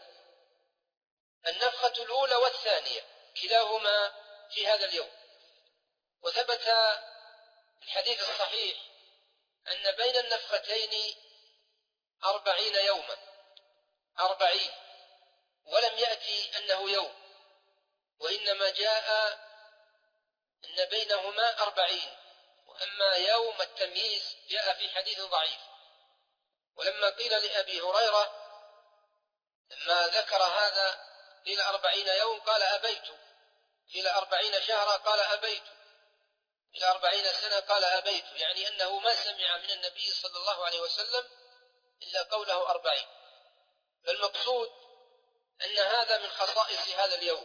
النفخة الأولى والثانية كلاهما في هذا اليوم. وثبت الحديث الصحيح أن بين النفختين أربعين يوما، أربعين، ولم يأتي أنه يوم، وإنما جاء أن بينهما أربعين، وأما يوم التمييز جاء في حديث ضعيف. ولما قيل لأبي هريرة لما ذكر هذا قيل أربعين يوم قال: أبيت. قيل أربعين شهرا قال: أبيت. قيل أربعين سنة قال: أبيت، يعني أنه ما سمع من النبي صلى الله عليه وسلم إلا قوله أربعين. فالمقصود أن هذا من خصائص هذا اليوم،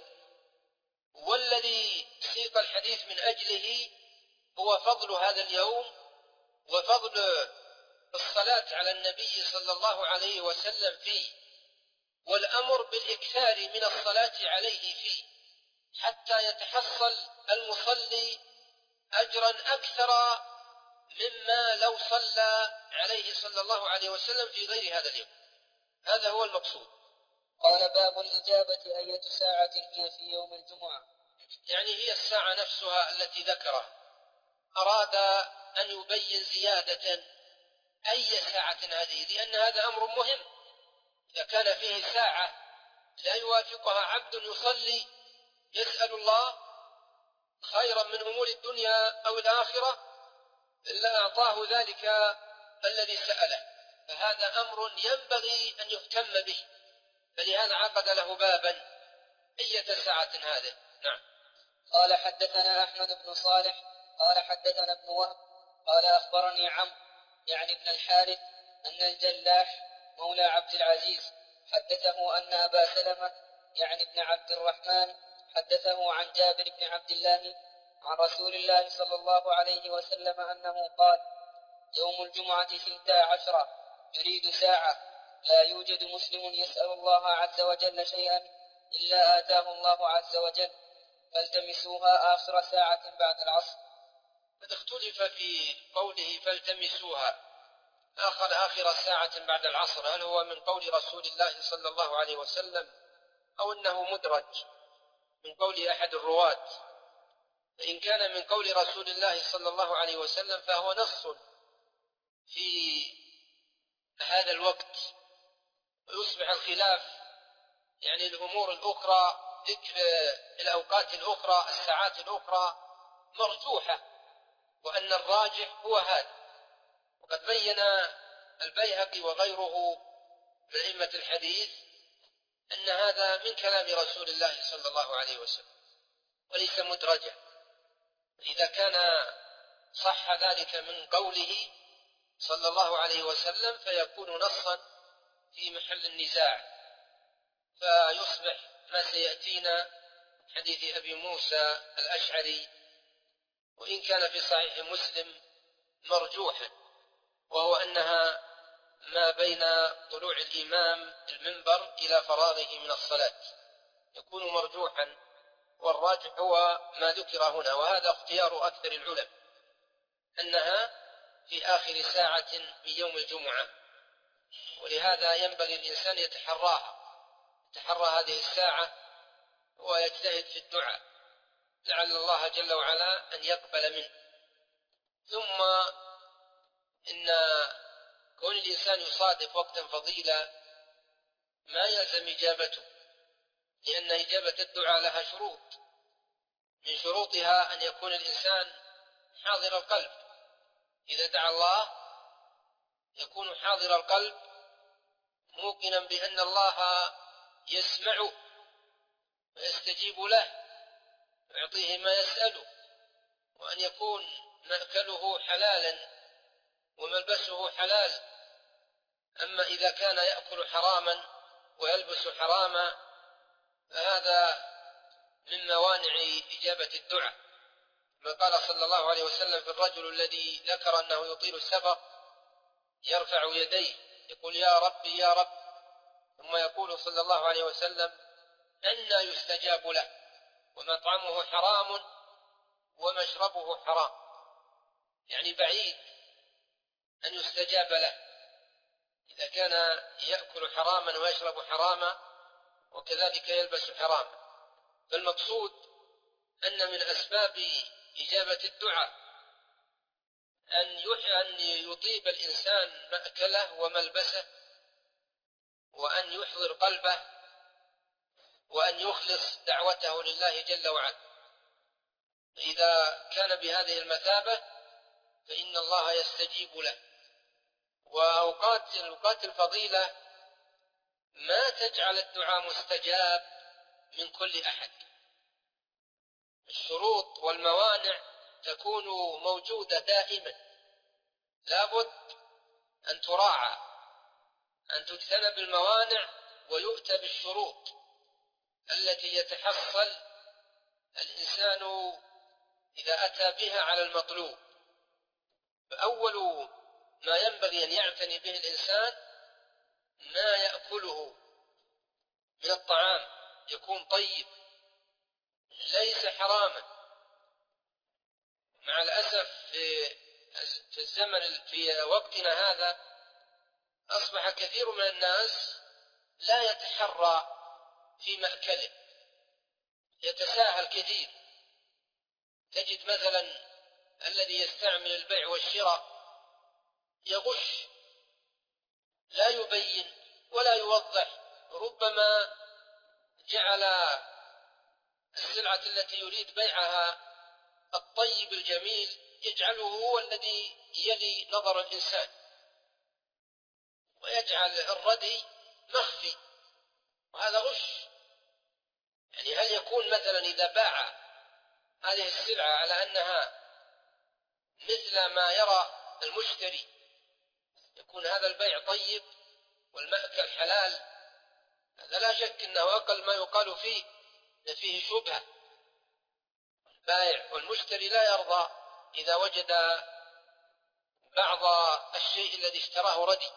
والذي سيق الحديث من أجله هو فضل هذا اليوم وفضل الصلاة على النبي صلى الله عليه وسلم فيه، والأمر بالإكثار من الصلاة عليه فيه، حتى يتحصل المصلي أجرا أكثر مما لو صلى عليه صلى الله عليه وسلم في غير هذا اليوم. هذا هو المقصود. قال: باب الإجابة أية ساعة هي في يوم الجمعة؟ يعني هي الساعة نفسها التي ذكرها، أراد أن يبين زيادة أي ساعة هذه، لأن هذا أمر مهم. إذا كان فيه ساعة لا يوافقها عبد يصلي يسأل الله خيرا من أمور الدنيا أو الآخرة إلا أعطاه ذلك الذي سأله، فهذا أمر ينبغي أن يهتم به، فلهذا عقد له بابا أية ساعة هذه. نعم. قال: حدثنا أحمد بن صالح قال: حدثنا ابن وهب قال: أخبرني عمرو يعني ابن الحارث أن الجلاح مولى عبد العزيز حدثه أن أبا سلمة يعني ابن عبد الرحمن حدثه عن جابر بن عبد الله عن رسول الله صلى الله عليه وسلم أنه قال: يوم الجمعة ثنتا عشرة يريد ساعة، لا يوجد مسلم يسأل الله عز وجل شيئا إلا آتاه الله عز وجل، فالتمسوها آخر ساعة بعد العصر. قد اختلف في قوله فالتمسوها آخر آخر ساعة بعد العصر، هل هو من قول رسول الله صلى الله عليه وسلم أو أنه مدرج من قول أحد الرواة؟ فإن كان من قول رسول الله صلى الله عليه وسلم فهو نص في هذا الوقت، ويصبح الخلاف يعني الأمور الأخرى، ذكر الأوقات الأخرى الساعات الأخرى مرجوحة، وأن الراجح هو هذا. وقد بين البيهقي وغيره من أئمة الحديث أن هذا من كلام رسول الله صلى الله عليه وسلم وليس مدرجا، إذا كان صح ذلك من قوله صلى الله عليه وسلم فيكون نصا في محل النزاع، فيصبح ما سيأتينا حديث أبي موسى الأشعري وإن كان في صحيح مسلم مرجوحا، وهو أنها ما بين طلوع الإمام المنبر إلى فراغه من الصلاة، يكون مرجوحا، والراجح هو ما ذكر هنا، وهذا اختيار أكثر العلماء أنها في آخر ساعة من يوم الجمعة. ولهذا ينبغي الإنسان يتحراها، يتحرى هذه الساعة ويجتهد في الدعاء لعل الله جل وعلا أن يقبل منه. ثم إن كون الإنسان يصادف وقتا فضيلا ما يلزم إجابته، لأن إجابة الدعاء لها شروط، من شروطها أن يكون الإنسان حاضر القلب، إذا دعا الله يكون حاضر القلب موقنا بأن الله يسمعه ويستجيب له ويعطيه ما يسأله، وأن يكون مأكله حلالا وملبسه حلال. أما إذا كان يأكل حراما ويلبس حراما فهذا من موانع إجابة الدعاء. ما قال صلى الله عليه وسلم في الرجل الذي ذكر أنه يطيل السفر يرفع يديه يقول يا ربي يا رب، ثم يقول صلى الله عليه وسلم أنى يستجاب له ومطعمه حرام ومشربه حرام، يعني بعيد أن يستجاب له إذا كان يأكل حراما ويشرب حراما وكذلك يلبس حراما. فالمقصود أن من أسباب إجابة الدعاء أن يطيب الإنسان مأكله وملبسه، وأن يحضر قلبه، وأن يخلص دعوته لله جل وعلا. إذا كان بهذه المثابة فإن الله يستجيب له. وأوقات الأوقات الفضيلة ما تجعل الدعاء مستجاب من كل أحد. الشروط والموانع تكون موجودة دائما، لابد أن تراعى، أن تجتنب الموانع ويؤتى بالشروط التي يتحصل الإنسان إذا أتى بها على المطلوب. فأول ما ينبغي أن يعتني به الإنسان ما يأكله من الطعام يكون طيب ليس حراما. مع الأسف في في الزمن في وقتنا هذا أصبح كثير من الناس لا يتحرى في مأكله، يتساهل كثير. تجد مثلا الذي يستعمل البيع والشراء يغش، لا يبين ولا يوضح، ربما جعل السلعة التي يريد بيعها الطيب الجميل يجعله هو الذي يلي نظر الإنسان، ويجعل الردي مخفي، وهذا غش. يعني هل يكون مثلا إذا باع هذه السلعة على أنها مثل ما يرى المشتري يكون هذا البيع طيب والمأكل حلال؟ هذا لا شك أنه أقل ما يقال فيه أن فيه شبهة. البائع والمشتري لا يرضى إذا وجد بعض الشيء الذي اشتراه ردي.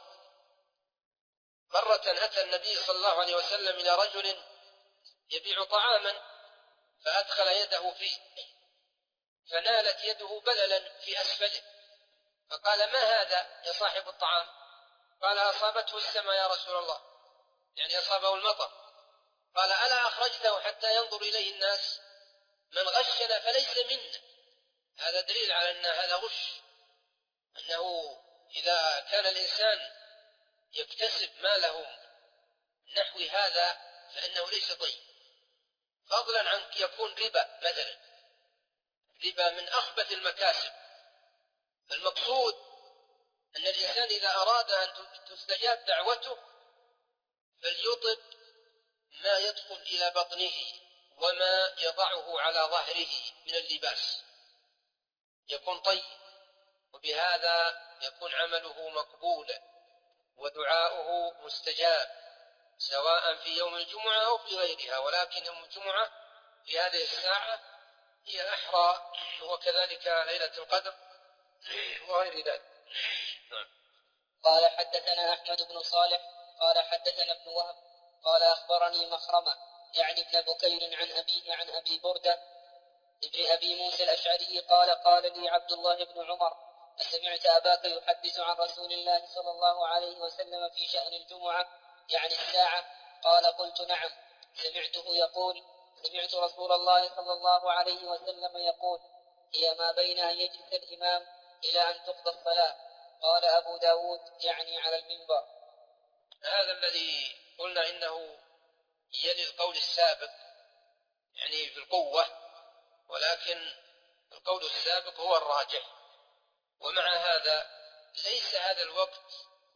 مرة أتى النبي صلى الله عليه وسلم إلى رجل يبيع طعاما فأدخل يده فيه فنالت يده بللا في أسفله، فقال ما هذا يا صاحب الطعام؟ قال أصابته السماء يا رسول الله، يعني أصابه المطر. قال ألا أخرجته حتى ينظر إليه الناس؟ من غشنا فليس منا. هذا دليل على أن هذا غش، أنه إذا كان الإنسان يكتسب ماله نحو هذا فإنه ليس طيب، فضلا عن يكون ربا مثلا. ربا من أخبث المكاسب. المقصود أن الإنسان إذا أراد أن تستجاب دعوته فليطب ما يدخل إلى بطنه وما يضعه على ظهره من اللباس، يكون طيب، وبهذا يكون عمله مقبولا ودعاؤه مستجاب، سواء في يوم الجمعة أو في غيرها. ولكن يوم الجمعة في هذه الساعة هي أحرى، وكذلك ليلة القدر وغير ذلك. قال حدثنا أحمد بن صالح قال حدثنا ابن وهب قال أخبرني مخرمة يعني ابن بكير عن أبيه عن أبي بردة ابن أبي موسى الأشعري قال قال لي عبد الله بن عمر أسمعت أباك يحدث عن رسول الله صلى الله عليه وسلم في شأن الجمعة يعني الساعة؟ قال قلت نعم، سمعته يقول سمعت رسول الله صلى الله عليه وسلم يقول هي ما بين أن يجلس الإمام إلى أن تقضى الصلاة. قال أبو داود يعني على المنبر. هذا الذي قلنا إنه يلي القول السابق يعني في القوة، ولكن القول السابق هو الراجح. ومع هذا ليس هذا الوقت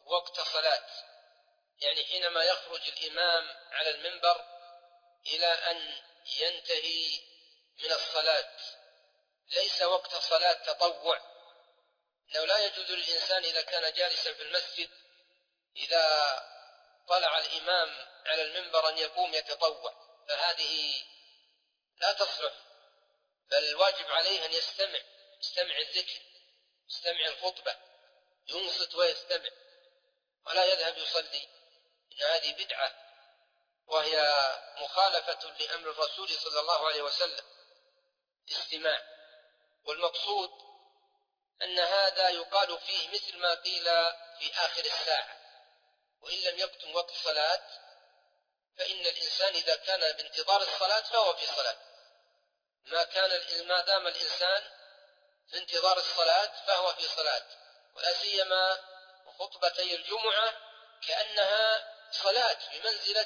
وقت صلاة، يعني حينما يخرج الإمام على المنبر إلى أن ينتهي من الصلاة، ليس وقت صلاة تطوع، إنه لا يجوز للإنسان إذا كان جالسا في المسجد إذا طلع الإمام على المنبر أن يقوم يتطوع، فهذه لا تصلح، بل الواجب عليه أن يستمع يستمع الذكر، يستمع الخطبة، ينصت ويستمع، ولا يذهب يصلي، إن هذه بدعة وهي مخالفة لأمر الرسول صلى الله عليه وسلم استماع. والمقصود أن هذا يقال فيه مثل ما قيل في آخر الساعة، وإن لم يكتم وقت صلاة فإن الإنسان إذا كان بانتظار الصلاة فهو في صلاة، ما كان ما دام الإنسان في انتظار الصلاة فهو في صلاة، ولا سيما خطبتي الجمعة كأنها صلاة بمنزلة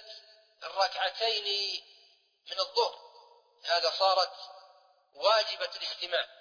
الركعتين من الظهر، هذا صارت واجبة الاستماع،